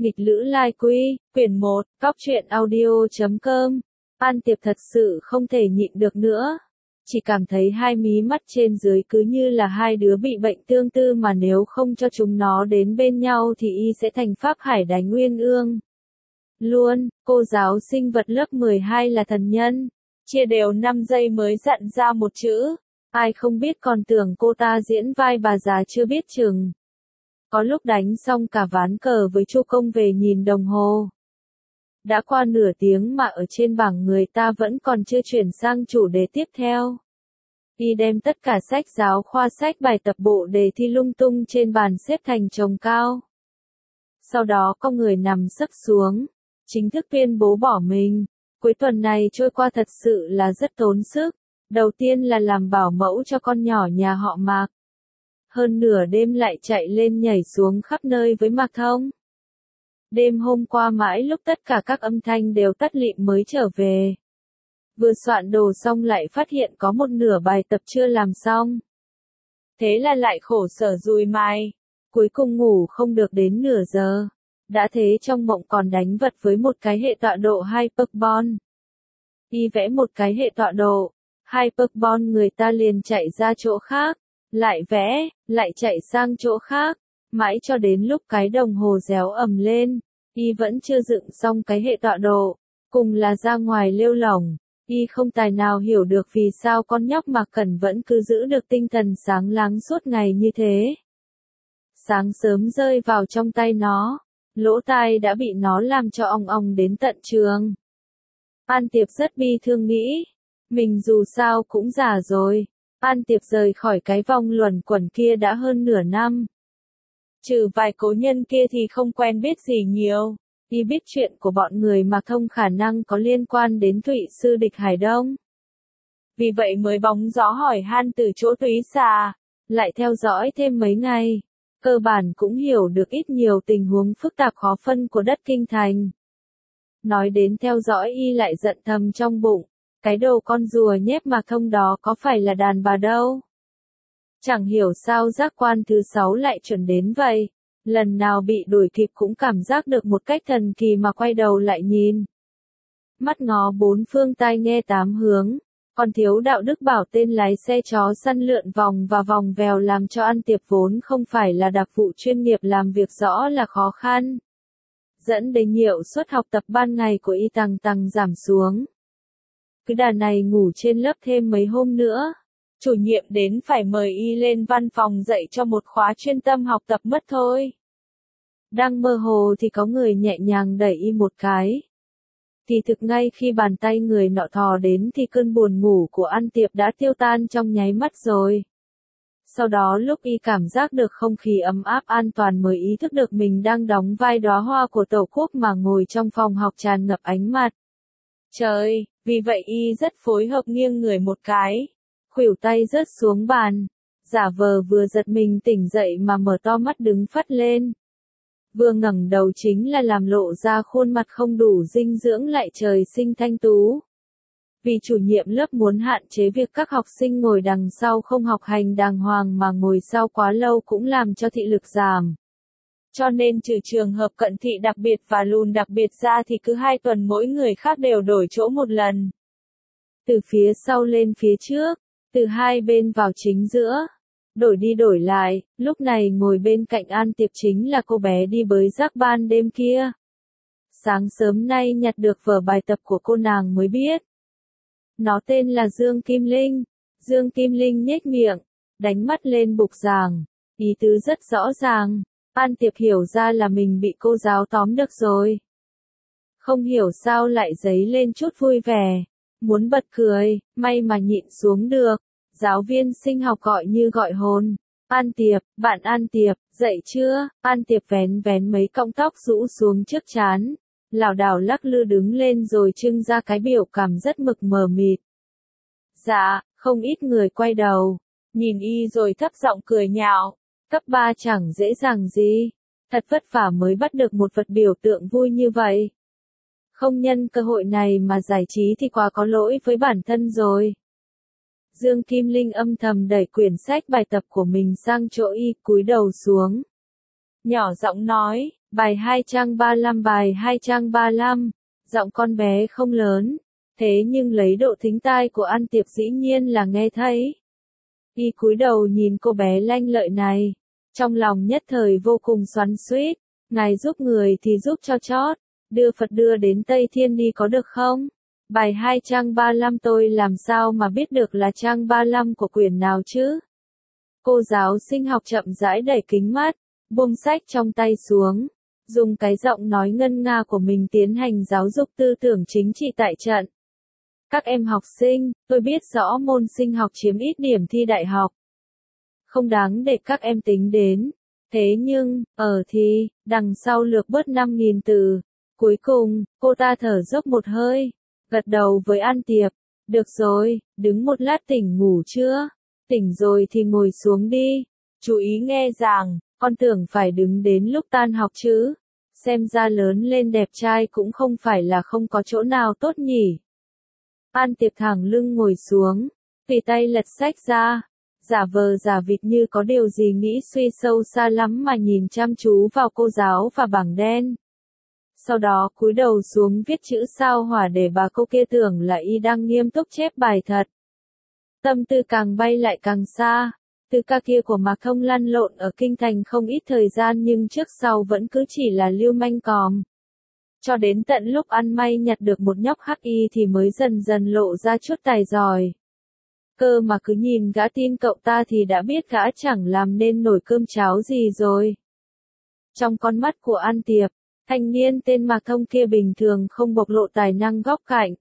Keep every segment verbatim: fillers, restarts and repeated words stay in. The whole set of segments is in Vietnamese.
Nghịch Lữ Lai Quy, quyển một, góc truyện audio chấm com. An Tiệp thật sự không thể nhịn được nữa. Chỉ cảm thấy hai mí mắt trên dưới cứ như là hai đứa bị bệnh tương tư mà nếu không cho chúng nó đến bên nhau thì y sẽ thành Pháp Hải đánh Nguyên Ương. Luôn, cô giáo sinh vật lớp mười hai là thần nhân. Chia đều năm giây mới dặn ra một chữ. Ai không biết còn tưởng cô ta diễn vai bà già chưa biết chừng. Có lúc đánh xong cả ván cờ với Chu Công về nhìn đồng hồ. Đã qua nửa tiếng mà ở trên bảng người ta vẫn còn chưa chuyển sang chủ đề tiếp theo. Y đem tất cả sách giáo khoa, sách bài tập, bộ đề thi lung tung trên bàn xếp thành chồng cao. Sau đó có người nằm sấp xuống, chính thức tuyên bố bỏ mình. Cuối tuần này trôi qua thật sự là rất tốn sức. Đầu tiên là làm bảo mẫu cho con nhỏ nhà họ Mạc. Hơn nửa đêm lại chạy lên nhảy xuống khắp nơi với Mạc Thông. Đêm hôm qua mãi lúc tất cả các âm thanh đều tắt lịm mới trở về. Vừa soạn đồ xong lại phát hiện có một nửa bài tập chưa làm xong. Thế là lại khổ sở dùi mài. Cuối cùng ngủ không được đến nửa giờ. Đã thế trong mộng còn đánh vật với một cái hệ tọa độ Hyperbon. Y vẽ một cái hệ tọa độ Hyperbon, người ta liền chạy ra chỗ khác. Lại vẽ, lại chạy sang chỗ khác, mãi cho đến lúc cái đồng hồ réo ầm lên, y vẫn chưa dựng xong cái hệ tọa độ, cùng là ra ngoài lêu lỏng, y không tài nào hiểu được vì sao con nhóc Mạc Cẩn vẫn cứ giữ được tinh thần sáng láng suốt ngày như thế. Sáng sớm rơi vào trong tay nó, lỗ tai đã bị nó làm cho ong ong đến tận trường. An Tiệp rất bi thương nghĩ, mình dù sao cũng già rồi. An Tiệp rời khỏi cái vòng luẩn quẩn kia đã hơn nửa năm. Trừ vài cố nhân kia thì không quen biết gì nhiều. Y biết chuyện của bọn người Mạc Thông khả năng có liên quan đến Thụy Sư Địch Hải Đông. Vì vậy mới bóng gió hỏi han từ chỗ Túy Xà, lại theo dõi thêm mấy ngày. Cơ bản cũng hiểu được ít nhiều tình huống phức tạp khó phân của đất Kinh Thành. Nói đến theo dõi y lại giận thầm trong bụng. Cái đồ con rùa nhép Mạc Thông đó có phải là đàn bà đâu. Chẳng hiểu sao giác quan thứ sáu lại chuẩn đến vậy. Lần nào bị đuổi kịp cũng cảm giác được một cách thần kỳ mà quay đầu lại nhìn. Mắt ngó bốn phương tai nghe tám hướng. Còn thiếu đạo đức bảo tên lái xe chó săn lượn vòng và vòng vèo làm cho An Tiệp vốn không phải là đặc vụ chuyên nghiệp làm việc rõ là khó khăn. Dẫn đến hiệu suất học tập ban ngày của y tăng tăng giảm xuống. Cứ đà này ngủ trên lớp thêm mấy hôm nữa, chủ nhiệm đến phải mời y lên văn phòng dạy cho một khóa chuyên tâm học tập mất thôi. Đang mơ hồ thì có người nhẹ nhàng đẩy y một cái. Thì thực ngay khi bàn tay người nọ thò đến thì cơn buồn ngủ của An Tiệp đã tiêu tan trong nháy mắt rồi. Sau đó lúc y cảm giác được không khí ấm áp an toàn mới ý thức được mình đang đóng vai đóa hoa của Tổ quốc mà ngồi trong phòng học tràn ngập ánh mặt trời. Vì vậy y rất phối hợp nghiêng người một cái, khuỷu tay rớt xuống bàn, giả vờ vừa giật mình tỉnh dậy mà mở to mắt đứng phắt lên. Vừa ngẩng đầu chính là làm lộ ra khuôn mặt không đủ dinh dưỡng lại trời sinh thanh tú. Vì chủ nhiệm lớp muốn hạn chế việc các học sinh ngồi đằng sau không học hành đàng hoàng mà ngồi sau quá lâu cũng làm cho thị lực giảm. Cho nên trừ trường hợp cận thị đặc biệt và lùn đặc biệt ra thì cứ hai tuần mỗi người khác đều đổi chỗ một lần. Từ phía sau lên phía trước, từ hai bên vào chính giữa. Đổi đi đổi lại, lúc này ngồi bên cạnh An Tiệp chính là cô bé đi bới rác ban đêm kia. Sáng sớm nay nhặt được vở bài tập của cô nàng mới biết. Nó tên là Dương Kim Linh. Dương Kim Linh nhếch miệng, đánh mắt lên bục giảng. Ý tứ rất rõ ràng. An Tiệp hiểu ra là mình bị cô giáo tóm được rồi. Không hiểu sao lại dấy lên chút vui vẻ. Muốn bật cười, may mà nhịn xuống được. Giáo viên sinh học gọi như gọi hồn. An Tiệp, bạn An Tiệp, dậy chưa? An Tiệp vén vén mấy cọng tóc rũ xuống trước trán. Lảo đảo lắc lư đứng lên rồi trưng ra cái biểu cảm rất mực mờ mịt. Dạ, không ít người quay đầu. Nhìn y rồi thấp giọng cười nhạo. Cấp ba chẳng dễ dàng gì. Thật vất vả mới bắt được một vật biểu tượng vui như vậy. Không nhân cơ hội này mà giải trí thì quá có lỗi với bản thân rồi. Dương Kim Linh âm thầm đẩy quyển sách bài tập của mình sang chỗ y, cúi đầu xuống. Nhỏ giọng nói, Bài hai trang ba lăm bài hai trang ba lăm, giọng con bé không lớn, thế nhưng lấy độ thính tai của An Tiệp dĩ nhiên là nghe thấy. Y cúi đầu nhìn cô bé lanh lợi này, trong lòng nhất thời vô cùng xoắn xuýt, ngài giúp người thì giúp cho chót, đưa Phật đưa đến Tây Thiên đi có được không? Bài hai trang ba lăm tôi làm sao mà biết được là trang ba lăm của quyển nào chứ? Cô giáo sinh học chậm rãi đẩy kính mắt, buông sách trong tay xuống, dùng cái giọng nói ngân nga của mình tiến hành giáo dục tư tưởng chính trị tại trận. Các em học sinh, tôi biết rõ môn sinh học chiếm ít điểm thi đại học. Không đáng để các em tính đến. Thế nhưng, ở thì, đằng sau lược bớt năm nghìn từ. Cuối cùng, cô ta thở dốc một hơi, gật đầu với An Tiệp. Được rồi, đứng một lát tỉnh ngủ chưa? Tỉnh rồi thì ngồi xuống đi. Chú ý nghe giảng, con tưởng phải đứng đến lúc tan học chứ. Xem ra lớn lên đẹp trai cũng không phải là không có chỗ nào tốt nhỉ. An Tiệp thẳng lưng ngồi xuống, tùy tay lật sách ra, giả vờ giả vịt như có điều gì nghĩ suy sâu xa lắm mà nhìn chăm chú vào cô giáo và bảng đen. Sau đó cúi đầu xuống viết chữ sao hỏa để bà cô kia tưởng là y đang nghiêm túc chép bài thật. Tâm tư càng bay lại càng xa, từ ca kia của Mạc Thông lăn lộn ở kinh thành không ít thời gian nhưng trước sau vẫn cứ chỉ là lưu manh còm. Cho đến tận lúc ăn may nhặt được một nhóc hắc y thì mới dần dần lộ ra chút tài giỏi. Cơ mà cứ nhìn gã tin cậu ta thì đã biết gã chẳng làm nên nổi cơm cháo gì rồi. Trong con mắt của An Tiệp, thanh niên tên Mạc Thông kia bình thường không bộc lộ tài năng góc cạnh.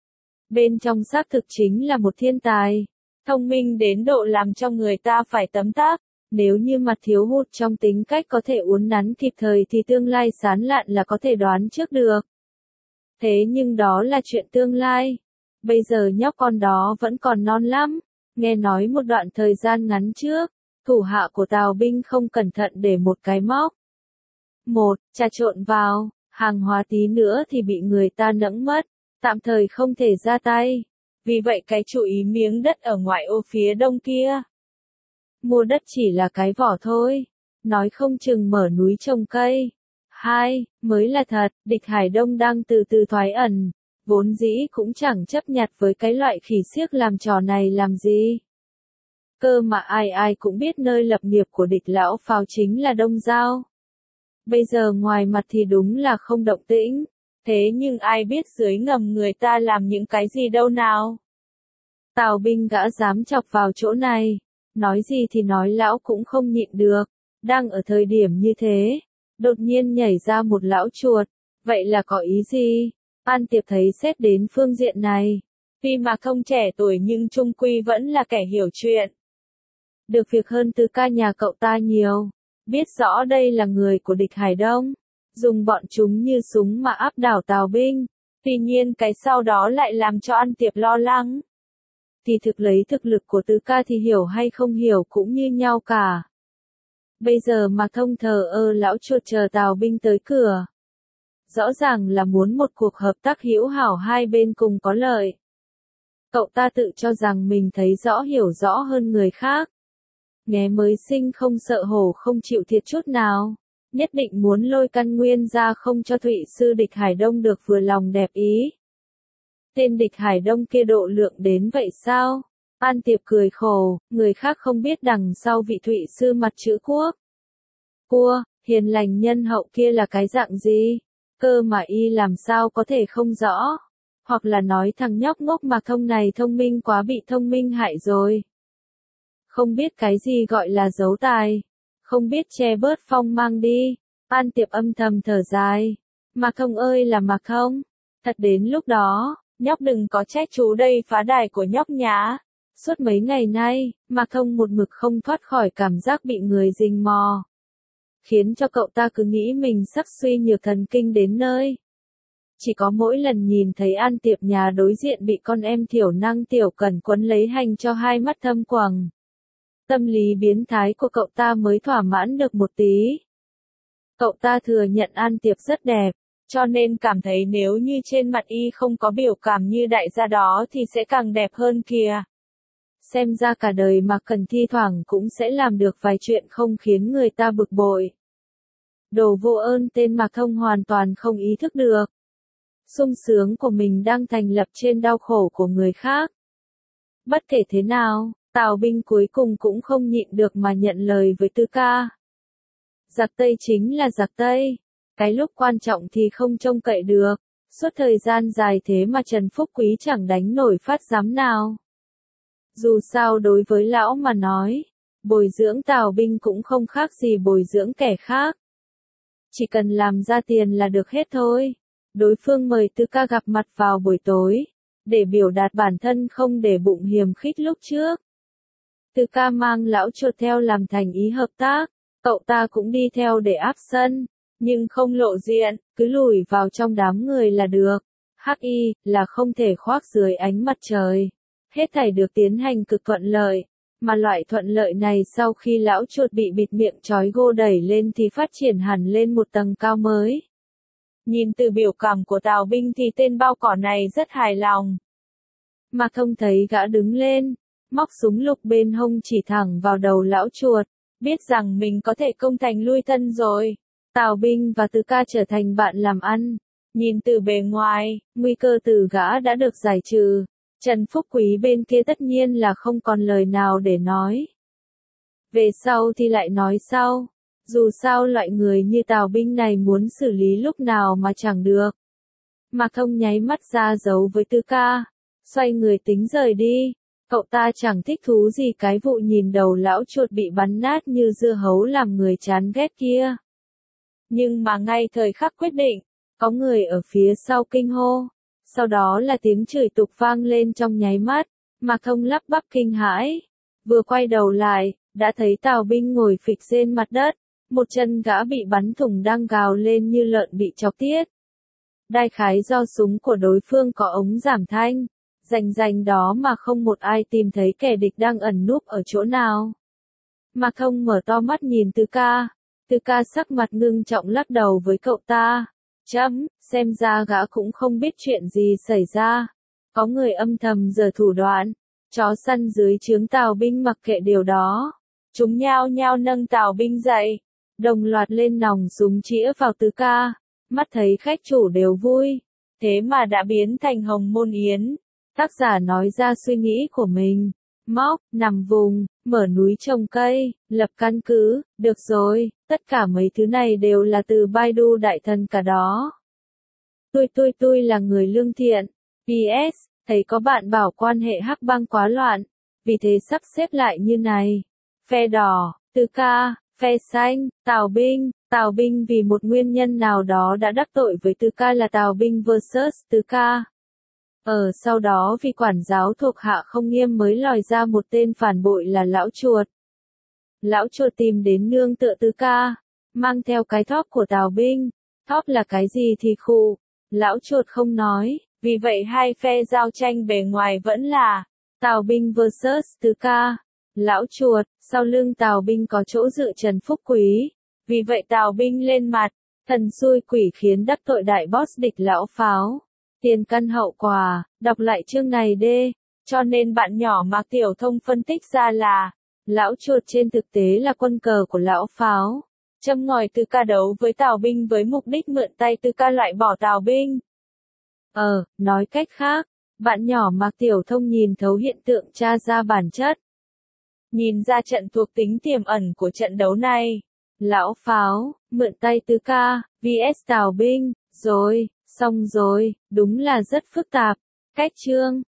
Bên trong xác thực chính là một thiên tài, thông minh đến độ làm cho người ta phải tấm tắc. Nếu như mặt thiếu hụt trong tính cách có thể uốn nắn kịp thời thì tương lai sán lạn là có thể đoán trước được. Thế nhưng đó là chuyện tương lai. Bây giờ nhóc con đó vẫn còn non lắm. Nghe nói một đoạn thời gian ngắn trước, thủ hạ của Tào Binh không cẩn thận để một cái móc. Một, trà trộn vào, hàng hóa tí nữa thì bị người ta nẫng mất, tạm thời không thể ra tay. Vì vậy cái chủ ý miếng đất ở ngoại ô phía đông kia. Mua đất chỉ là cái vỏ thôi, nói không chừng mở núi trồng cây. Hai, mới là thật, địch Hải Đông đang từ từ thoái ẩn, vốn dĩ cũng chẳng chấp nhặt với cái loại khỉ xiếc làm trò này làm gì. Cơ mà ai ai cũng biết nơi lập nghiệp của địch lão Pháo chính là Đông Giao. Bây giờ ngoài mặt thì đúng là không động tĩnh, thế nhưng ai biết dưới ngầm người ta làm những cái gì đâu nào. Tào Binh gã dám chọc vào chỗ này. Nói gì thì nói lão cũng không nhịn được, đang ở thời điểm như thế, đột nhiên nhảy ra một lão chuột, vậy là có ý gì? An Tiệp thấy xét đến phương diện này, tuy mà không trẻ tuổi nhưng chung quy vẫn là kẻ hiểu chuyện. Được việc hơn từ ca nhà cậu ta nhiều, biết rõ đây là người của địch Hải Đông, dùng bọn chúng như súng mà áp đảo Tào Binh, tuy nhiên cái sau đó lại làm cho An Tiệp lo lắng. Thì thực lấy thực lực của tứ ca thì hiểu hay không hiểu cũng như nhau cả. Bây giờ Mạc Thông thờ ơ lão chuột chờ Tào Binh tới cửa. Rõ ràng là muốn một cuộc hợp tác hữu hảo hai bên cùng có lợi. Cậu ta tự cho rằng mình thấy rõ hiểu rõ hơn người khác. Nghé mới sinh không sợ hổ không chịu thiệt chút nào. Nhất định muốn lôi căn nguyên ra không cho Thụy sư địch Hải Đông được vừa lòng đẹp ý. Tên địch Hải Đông kia độ lượng đến vậy sao? An Tiệp cười khổ, người khác không biết đằng sau vị Thụy sư mặt chữ quốc. Cua, hiền lành nhân hậu kia là cái dạng gì? Cơ mà y làm sao có thể không rõ? Hoặc là nói thằng nhóc ngốc Mạc Thông này thông minh quá bị thông minh hại rồi. Không biết cái gì gọi là giấu tài. Không biết che bớt phong mang đi. An Tiệp âm thầm thở dài. Mạc Thông ơi là Mạc Thông. Thật đến lúc đó. Nhóc đừng có trách chú đây phá đài của nhóc nhá. Suốt mấy ngày nay, Mạc Thông một mực không thoát khỏi cảm giác bị người rình mò. Khiến cho cậu ta cứ nghĩ mình sắp suy nhược thần kinh đến nơi. Chỉ có mỗi lần nhìn thấy An Tiệp nhà đối diện bị con em thiểu năng tiểu cần quấn lấy hành cho hai mắt thâm quầng. Tâm lý biến thái của cậu ta mới thỏa mãn được một tí. Cậu ta thừa nhận An Tiệp rất đẹp. Cho nên cảm thấy nếu như trên mặt y không có biểu cảm như đại gia đó thì sẽ càng đẹp hơn kìa. Xem ra cả đời mà cần thi thoảng cũng sẽ làm được vài chuyện không khiến người ta bực bội. Đồ vô ơn tên Mạc Thông hoàn toàn không ý thức được. Sung sướng của mình đang thành lập trên đau khổ của người khác. Bất kể thế nào, Tào Binh cuối cùng cũng không nhịn được mà nhận lời với Tư Ca. Giặc Tây chính là giặc Tây. Cái lúc quan trọng thì không trông cậy được. Suốt thời gian dài thế mà Trần Phúc Quý chẳng đánh nổi phát giám nào. Dù sao đối với lão mà nói, bồi dưỡng Tào Binh cũng không khác gì bồi dưỡng kẻ khác. Chỉ cần làm ra tiền là được hết thôi. Đối phương mời Tư Ca gặp mặt vào buổi tối, để biểu đạt bản thân không để bụng hiềm khích lúc trước. Tư Ca mang lão chuột theo làm thành ý hợp tác, cậu ta cũng đi theo để áp sân, nhưng không lộ diện, cứ lùi vào trong đám người là được. Hắc y là không thể khoác dưới ánh mặt trời. Hết thảy được tiến hành cực thuận lợi, mà loại thuận lợi này sau khi lão chuột bị bịt miệng trói gô đẩy lên thì phát triển hẳn lên một tầng cao mới. Nhìn từ biểu cảm của Tào Binh thì tên bao cỏ này rất hài lòng. Mạc Thông thấy gã đứng lên, móc súng lục bên hông chỉ thẳng vào đầu lão chuột, biết rằng mình có thể công thành lui thân rồi. Tào Binh và Tư Ca trở thành bạn làm ăn. Nhìn từ bề ngoài, nguy cơ từ gã đã được giải trừ. Trần Phúc Quý bên kia tất nhiên là không còn lời nào để nói. Về sau thì lại nói sau. Dù sao loại người như Tào Binh này muốn xử lý lúc nào mà chẳng được. Mạc Thông nháy mắt ra dấu với Tư Ca, xoay người tính rời đi. Cậu ta chẳng thích thú gì cái vụ nhìn đầu lão chuột bị bắn nát như dưa hấu làm người chán ghét kia. Nhưng mà ngay thời khắc quyết định, có người ở phía sau kinh hô. Sau đó là tiếng chửi tục vang lên trong nháy mắt. Mạc Thông lắp bắp kinh hãi. Vừa quay đầu lại, đã thấy Tào Binh ngồi phịch trên mặt đất. Một chân gã bị bắn thủng đang gào lên như lợn bị chọc tiết. Đại khái do súng của đối phương có ống giảm thanh. Rành rành đó mà không một ai tìm thấy kẻ địch đang ẩn núp ở chỗ nào. Mạc Thông mở to mắt nhìn Tư Ca. Tư Ca sắc mặt ngưng trọng lắc đầu với cậu ta. Chấm, xem ra gã cũng không biết chuyện gì xảy ra. Có người âm thầm giở thủ đoạn. Chó săn dưới trướng Tào Binh mặc kệ điều đó. Chúng nhao nhao nâng Tào Binh dậy. Đồng loạt lên nòng súng chĩa vào Tư Ca. Mắt thấy khách chủ đều vui. Thế mà đã biến thành Hồng Môn Yến. Tác giả nói ra suy nghĩ của mình. Móc, nằm vùng, mở núi trồng cây, lập căn cứ, được rồi, tất cả mấy thứ này đều là từ Baidu đại thần cả đó. Tôi tôi tôi là người lương thiện. pê ét, thấy có bạn bảo quan hệ Hắc Bang quá loạn, vì thế sắp xếp lại như này. Phe đỏ, Tư Ca, phe xanh, Tào Binh. Tào Binh vì một nguyên nhân nào đó đã đắc tội với Tư Ca là Tào Binh versus Tư Ca. Ở sau đó vì quản giáo thuộc hạ không nghiêm mới lòi ra một tên phản bội là lão chuột. Lão chuột tìm đến nương tựa Tư Ca, mang theo cái thóp của Tào Binh. Thóp là cái gì thì khụ. Lão chuột không nói, vì vậy hai phe giao tranh bề ngoài vẫn là Tào Binh versus Tư Ca. Lão chuột, sau lưng Tào Binh có chỗ dựa Trần Phúc Quý. Vì vậy Tào Binh lên mặt, thần xui quỷ khiến đắc tội đại boss địch lão pháo. Tiền căn hậu quả, đọc lại chương này đê. Cho nên bạn nhỏ Mạc Tiểu Thông phân tích ra là, lão chuột trên thực tế là quân cờ của lão pháo. Châm ngòi Tư Ca đấu với Tào Binh với mục đích mượn tay Tư Ca loại bỏ Tào Binh. Ờ, nói cách khác, bạn nhỏ Mạc Tiểu Thông nhìn thấu hiện tượng tra ra bản chất. Nhìn ra trận thuộc tính tiềm ẩn của trận đấu này. Lão pháo, mượn tay Tư Ca, vs Tào Binh, rồi, xong rồi, đúng là rất phức tạp. Cách chương